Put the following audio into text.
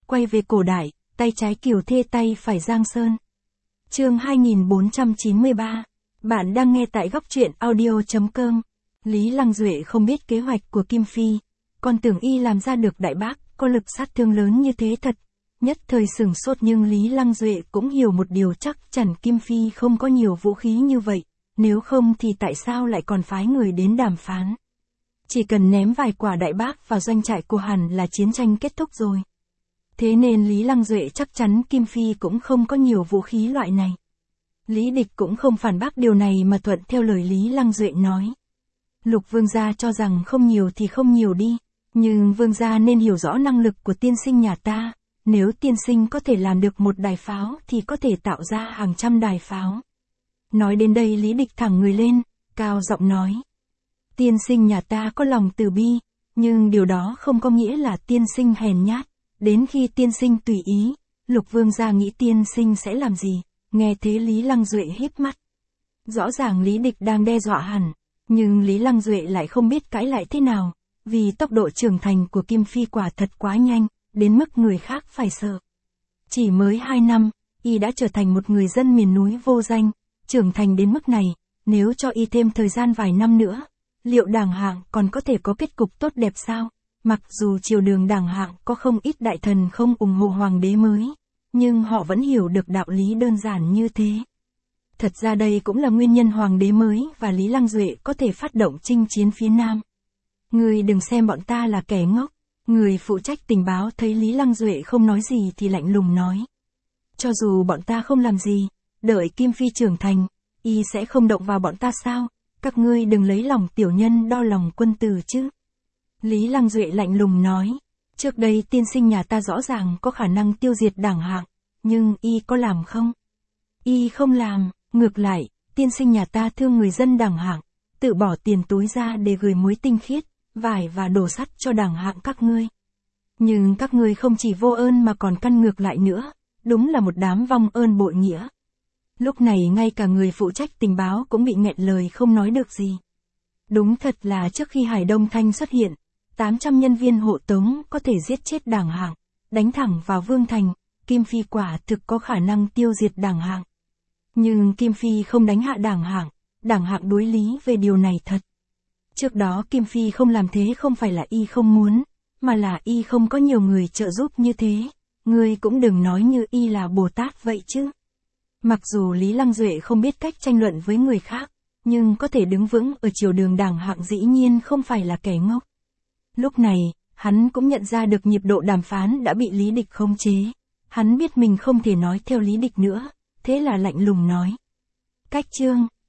quay về cổ đại, tay trái Kiều Thê tay phải Giang Sơn. Chương 2493. Bạn đang nghe tại góc truyện audio.com. Lý Lăng Duệ không biết kế hoạch của Kim Phi, còn tưởng y làm ra được đại bác, có lực sát thương lớn như thế thật. Nhất thời sửng sốt, nhưng Lý Lăng Duệ cũng hiểu một điều, chắc chắn Kim Phi không có nhiều vũ khí như vậy, nếu không thì tại sao lại còn phái người đến đàm phán. Chỉ cần ném vài quả đại bác vào doanh trại của hắn là chiến tranh kết thúc rồi. Thế nên Lý Lăng Duệ chắc chắn Kim Phi cũng không có nhiều vũ khí loại này. Lý Địch cũng không phản bác điều này mà thuận theo lời Lý Lăng Duệ nói. Lục vương gia cho rằng không nhiều thì không nhiều đi, nhưng vương gia nên hiểu rõ năng lực của tiên sinh nhà ta. Nếu tiên sinh có thể làm được một đài pháo thì có thể tạo ra hàng trăm đài pháo. Nói đến đây Lý Địch thẳng người lên, cao giọng nói. Tiên sinh nhà ta có lòng từ bi, nhưng điều đó không có nghĩa là tiên sinh hèn nhát. Đến khi tiên sinh tùy ý, Lục vương gia nghĩ tiên sinh sẽ làm gì? Nghe thế Lý Lăng Duệ híp mắt. Rõ ràng Lý Địch đang đe dọa hẳn, nhưng Lý Lăng Duệ lại không biết cãi lại thế nào, vì tốc độ trưởng thành của Kim Phi quả thật quá nhanh, đến mức người khác phải sợ. Chỉ mới 2 năm, y đã trở thành một người dân miền núi vô danh, trưởng thành đến mức này, nếu cho y thêm thời gian vài năm nữa, liệu Đảng Hạng còn có thể có kết cục tốt đẹp sao? Mặc dù triều đường Đảng Hạng có không ít đại thần không ủng hộ hoàng đế mới, nhưng họ vẫn hiểu được đạo lý đơn giản như thế. Thật ra đây cũng là nguyên nhân hoàng đế mới và Lý Lăng Duệ có thể phát động chinh chiến phía Nam. Người đừng xem bọn ta là kẻ ngốc. Người phụ trách tình báo thấy Lý Lăng Duệ không nói gì thì lạnh lùng nói. Cho dù bọn ta không làm gì, đợi Kim Phi trưởng thành, y sẽ không động vào bọn ta sao? Các ngươi đừng lấy lòng tiểu nhân đo lòng quân tử chứ. Lý Lăng Duệ lạnh lùng nói. Trước đây tiên sinh nhà ta rõ ràng có khả năng tiêu diệt Đảng Hạng, nhưng y có làm không? Y không làm, ngược lại, tiên sinh nhà ta thương người dân Đảng Hạng, tự bỏ tiền túi ra để gửi muối tinh khiết, vải và đồ sắt cho Đảng Hạng các ngươi. Nhưng các ngươi không chỉ vô ơn mà còn căn ngược lại nữa, đúng là một đám vong ơn bội nghĩa. Lúc này ngay cả người phụ trách tình báo cũng bị nghẹn lời không nói được gì. Đúng thật là trước khi Hải Đông Thanh xuất hiện, 800 nhân viên hộ tống có thể giết chết Đảng Hạng, đánh thẳng vào Vương Thành, Kim Phi quả thực có khả năng tiêu diệt Đảng Hạng. Nhưng Kim Phi không đánh hạ Đảng Hạng đối lý về điều này thật. Trước đó Kim Phi không làm thế không phải là y không muốn, mà là y không có nhiều người trợ giúp như thế. Ngươi cũng đừng nói như y là Bồ Tát vậy chứ. Mặc dù Lý Lăng Duệ không biết cách tranh luận với người khác, nhưng có thể đứng vững ở triều đường Đảng Hạng dĩ nhiên không phải là kẻ ngốc. Lúc này, hắn cũng nhận ra được nhịp độ đàm phán đã bị Lý Địch khống chế. Hắn biết mình không thể nói theo Lý Địch nữa, thế là lạnh lùng nói. Cách chương